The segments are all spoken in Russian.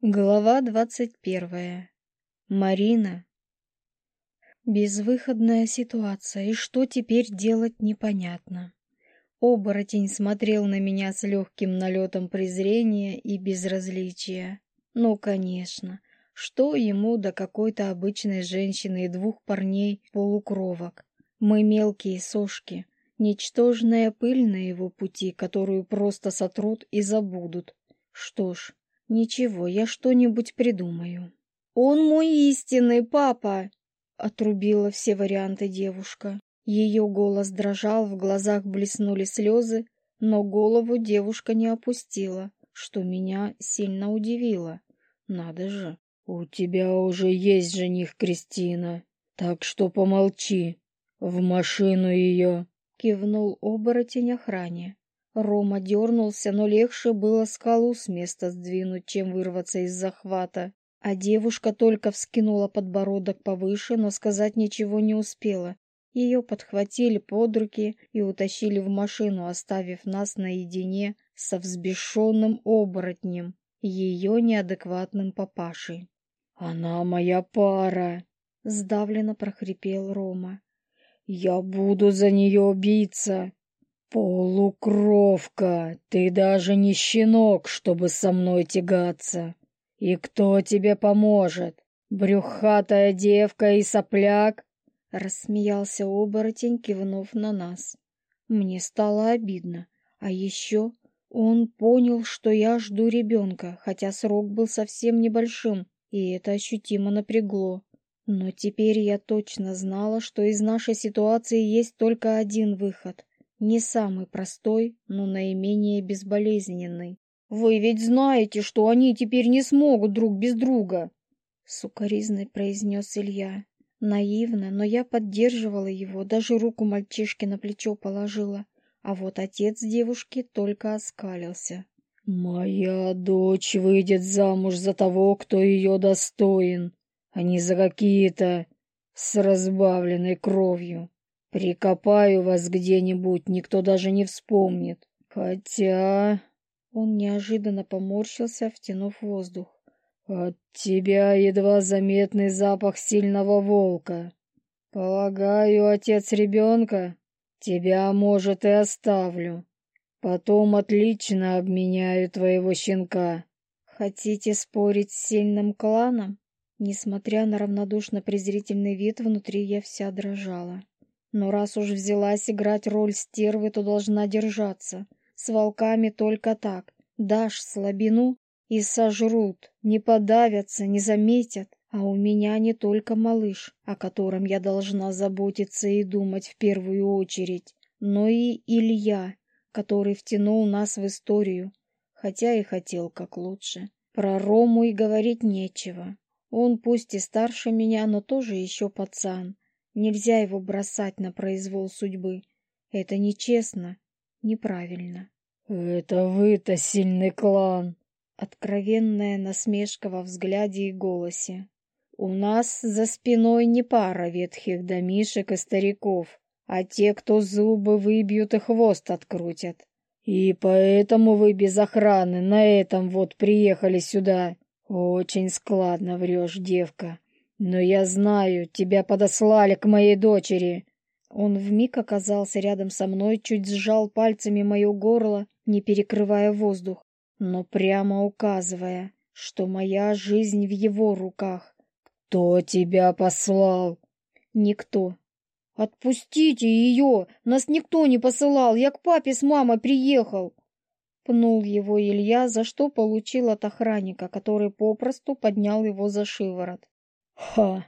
Глава 21. Марина. Безвыходная ситуация, и что теперь делать непонятно. Оборотень смотрел на меня с легким налетом презрения и безразличия. Ну, конечно, что ему до какой-то обычной женщины и двух парней-полукровок? Мы мелкие сошки, ничтожная пыль на его пути, которую просто сотрут и забудут. Что ж, ничего, я что-нибудь придумаю. «Он мой истинный папа!» — отрубила все варианты девушка. Ее голос дрожал, в глазах блеснули слезы, но голову девушка не опустила, что меня сильно удивило. Надо же. «У тебя уже есть жених, Кристина, так что помолчи. В машину ее!» — кивнул оборотень охране. Рома дернулся, но легче было скалу с места сдвинуть, чем вырваться из захвата. А девушка только вскинула подбородок повыше, но сказать ничего не успела. Ее подхватили под руки и утащили в машину, оставив нас наедине со взбешенным оборотнем и ее неадекватным папашей. «Она моя пара!» — сдавленно прохрипел Рома. «Я буду за нее биться!» «Полукровка! Ты даже не щенок, чтобы со мной тягаться! И кто тебе поможет? Брюхатая девка и сопляк?» Рассмеялся оборотень, кивнув на нас. Мне стало обидно. А еще он понял, что я жду ребенка, хотя срок был совсем небольшим, и это ощутимо напрягло. Но теперь я точно знала, что из нашей ситуации есть только один выход. Не самый простой, но наименее безболезненный. «Вы ведь знаете, что они теперь не смогут друг без друга!» — сукоризной произнес Илья. Наивно, но я поддерживала его, даже руку мальчишке на плечо положила. А вот отец девушки только оскалился. «Моя дочь выйдет замуж за того, кто ее достоин, а не за какие-то с разбавленной кровью. Прикопаю вас где-нибудь, никто даже не вспомнит. Хотя...» Он неожиданно поморщился, втянув воздух. «От тебя едва заметный запах сильного волка. Полагаю, отец ребенка? Тебя, может, и оставлю. Потом отлично обменяю твоего щенка». Хотите спорить с сильным кланом? Несмотря на равнодушно-презрительный вид, внутри я вся дрожала. Но раз уж взялась играть роль стервы, то должна держаться. С волками только так. Дашь слабину и сожрут, не подавятся, не заметят. А у меня не только малыш, о котором я должна заботиться и думать в первую очередь, но и Илья, который втянул нас в историю, хотя и хотел как лучше. Про Рому и говорить нечего. Он пусть и старше меня, но тоже еще пацан. Нельзя его бросать на произвол судьбы. Это нечестно, неправильно. «Это вы-то сильный клан!» Откровенная насмешка во взгляде и голосе. «У нас за спиной не пара ветхих домишек и стариков, а те, кто зубы выбьют и хвост открутят. «И поэтому вы без охраны на этом вот приехали сюда. Очень складно врешь, девка. Но я знаю, тебя подослали к моей дочери». Он вмиг оказался рядом со мной, чуть сжал пальцами мое горло, не перекрывая воздух, но прямо указывая, что моя жизнь в его руках. «Кто тебя послал?» «Никто». «Отпустите ее! Нас никто не посылал! Я к папе с мамой приехал!» Пнул его Илья, за что получил от охранника, который попросту поднял его за шиворот. «Ха!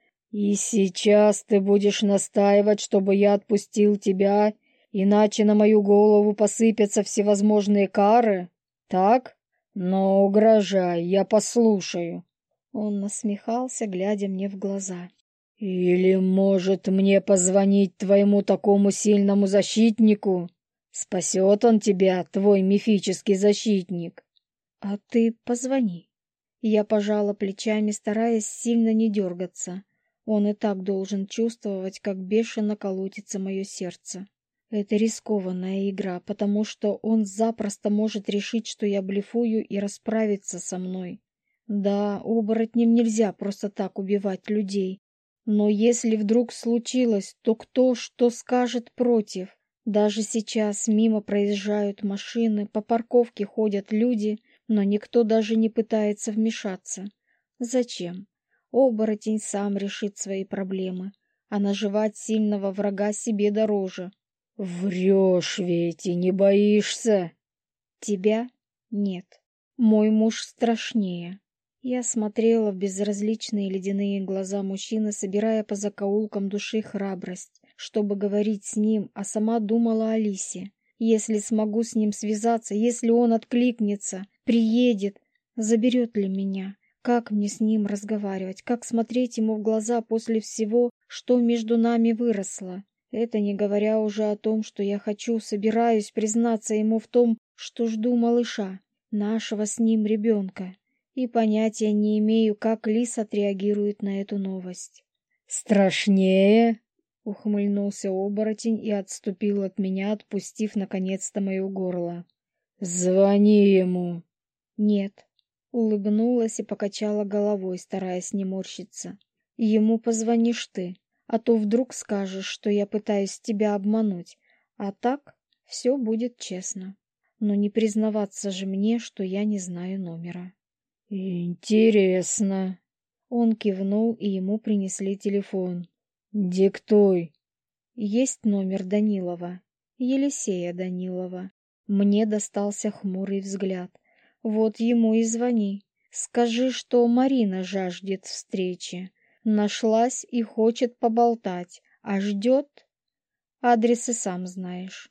И сейчас ты будешь настаивать, чтобы я отпустил тебя, иначе на мою голову посыпятся всевозможные кары? Так? Но угрожай, я послушаю». Он насмехался, глядя мне в глаза. «Или, может, мне позвонить твоему такому сильному защитнику? Спасет он тебя, твой мифический защитник». «А ты позвони». Я пожала плечами, стараясь сильно не дергаться. Он и так должен чувствовать, как бешено колотится мое сердце. Это рискованная игра, потому что он запросто может решить, что я блефую, и расправиться со мной. Да, оборотням нельзя просто так убивать людей. Но если вдруг случилось, то кто что скажет против? Даже сейчас мимо проезжают машины, по парковке ходят люди, но никто даже не пытается вмешаться. Зачем? Оборотень сам решит свои проблемы, а наживать сильного врага себе дороже. Врешь ведь и не боишься. Тебя? Нет. Мой муж страшнее. Я смотрела в безразличные ледяные глаза мужчины, собирая по закоулкам души храбрость, чтобы говорить с ним, а сама думала о Лисе. Если смогу с ним связаться, если он откликнется, приедет, заберет ли меня? Как мне с ним разговаривать? Как смотреть ему в глаза после всего, что между нами выросло? Это не говоря уже о том, что я собираюсь признаться ему в том, что жду малыша, нашего с ним ребенка. И понятия не имею, как Лис отреагирует на эту новость. Страшнее? Ухмыльнулся оборотень и отступил от меня, отпустив наконец-то мое горло. Звони ему. Нет. Улыбнулась и покачала головой, стараясь не морщиться. Ему позвонишь ты, а то вдруг скажешь, что я пытаюсь тебя обмануть, а так все будет честно. Но не признаваться же мне, что я не знаю номера. Интересно. Он кивнул, и ему принесли телефон. Диктуй. Есть номер Данилова, Елисея Данилова. Мне достался хмурый взгляд. Вот ему и звони. Скажи, что Марина жаждет встречи. Нашлась и хочет поболтать, а ждет... Адрес и сам знаешь.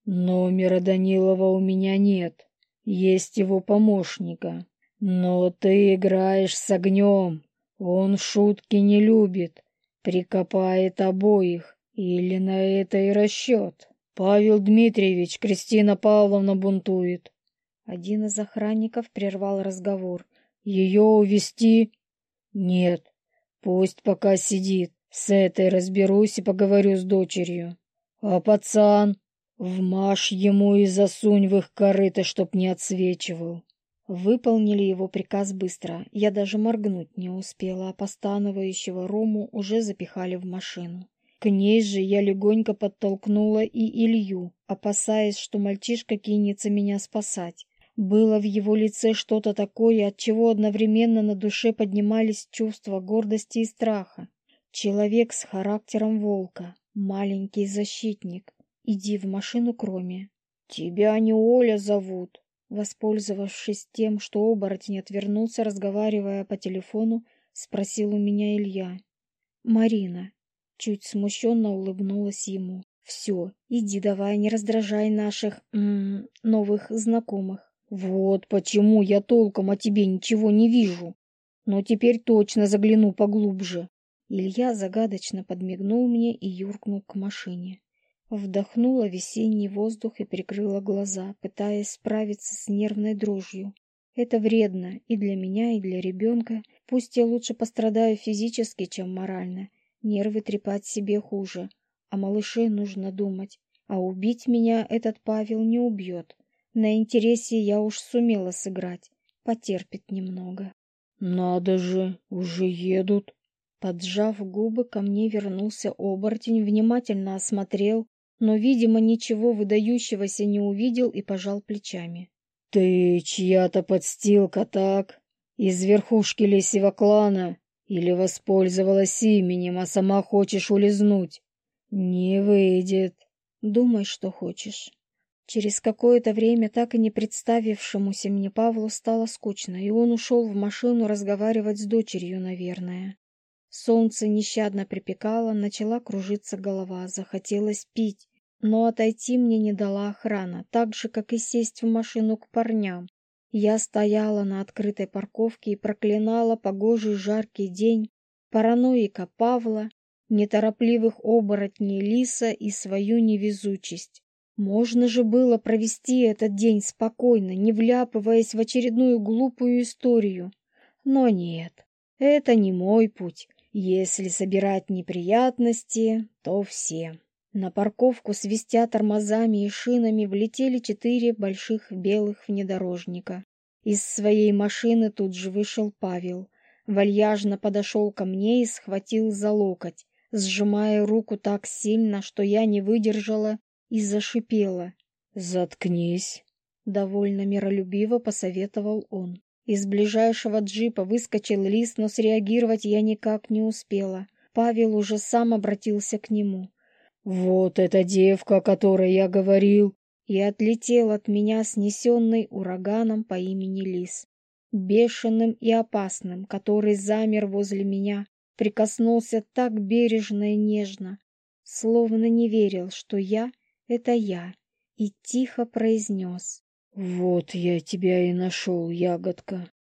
Номера Данилова у меня нет. Есть его помощника. Но ты играешь с огнем. Он шутки не любит. Прикопает обоих. Или на это и расчет. Павел Дмитриевич, Кристина Павловна бунтует. Один из охранников прервал разговор. Ее увезти? Нет. Пусть пока сидит. С этой разберусь и поговорю с дочерью. А пацан? Вмажь ему и засунь в их корыто, чтоб не отсвечивал. Выполнили его приказ быстро. Я даже моргнуть не успела, а постановающего Рому уже запихали в машину. К ней же я легонько подтолкнула и Илью, опасаясь, что мальчишка кинется меня спасать. Было в его лице что-то такое, от чего одновременно на душе поднимались чувства гордости и страха. Человек с характером волка, маленький защитник. Иди в машину к Роме. Тебя не Оля зовут. Воспользовавшись тем, что оборотень отвернулся, разговаривая по телефону, спросил у меня Илья. Марина. Чуть смущенно улыбнулась ему. Все, иди давай, не раздражай наших новых знакомых. Вот почему я толком о тебе ничего не вижу. Но теперь точно загляну поглубже. Илья загадочно подмигнул мне и юркнул к машине. Вдохнула весенний воздух и прикрыла глаза, пытаясь справиться с нервной дрожью. Это вредно и для меня, и для ребенка. Пусть я лучше пострадаю физически, чем морально. Нервы трепать себе хуже. О малыше нужно думать. А убить меня этот Павел не убьет. На интересе я уж сумела сыграть. Потерпит немного. Надо же, уже едут. Поджав губы, ко мне вернулся оборотень, внимательно осмотрел, но, видимо, ничего выдающегося не увидел и пожал плечами. Ты чья-то подстилка, так? Из верхушки лисьего клана? Или воспользовалась именем, а сама хочешь улизнуть? Не выйдет. Думай, что хочешь. Через какое-то время, так и не представившемуся мне Павлу, стало скучно, и он ушел в машину разговаривать с дочерью, наверное. Солнце нещадно припекало, начала кружиться голова, захотелось пить, но отойти мне не дала охрана, так же, как и сесть в машину к парням. Я стояла на открытой парковке и проклинала погожий жаркий день, параноика Павла, неторопливых оборотней Лиса и свою невезучесть. Можно же было провести этот день спокойно, не вляпываясь в очередную глупую историю. Но нет, это не мой путь. Если собирать неприятности, то все. На парковку, свистя тормозами и шинами, влетели 4 больших белых внедорожника. Из своей машины тут же вышел Павел. Вальяжно подошел ко мне и схватил за локоть, сжимая руку так сильно, что я не выдержала и зашипела. «Заткнись», — довольно миролюбиво посоветовал он. Из ближайшего джипа выскочил Лис, но среагировать я никак не успела. Павел уже сам обратился к нему. «Вот эта девка, о которой я говорил!» И отлетел от меня, снесенный ураганом по имени Лис. Бешеным и опасным, который замер возле меня, прикоснулся так бережно и нежно, словно не верил, что я — это я, и тихо произнес. «Вот я тебя и нашел, ягодка.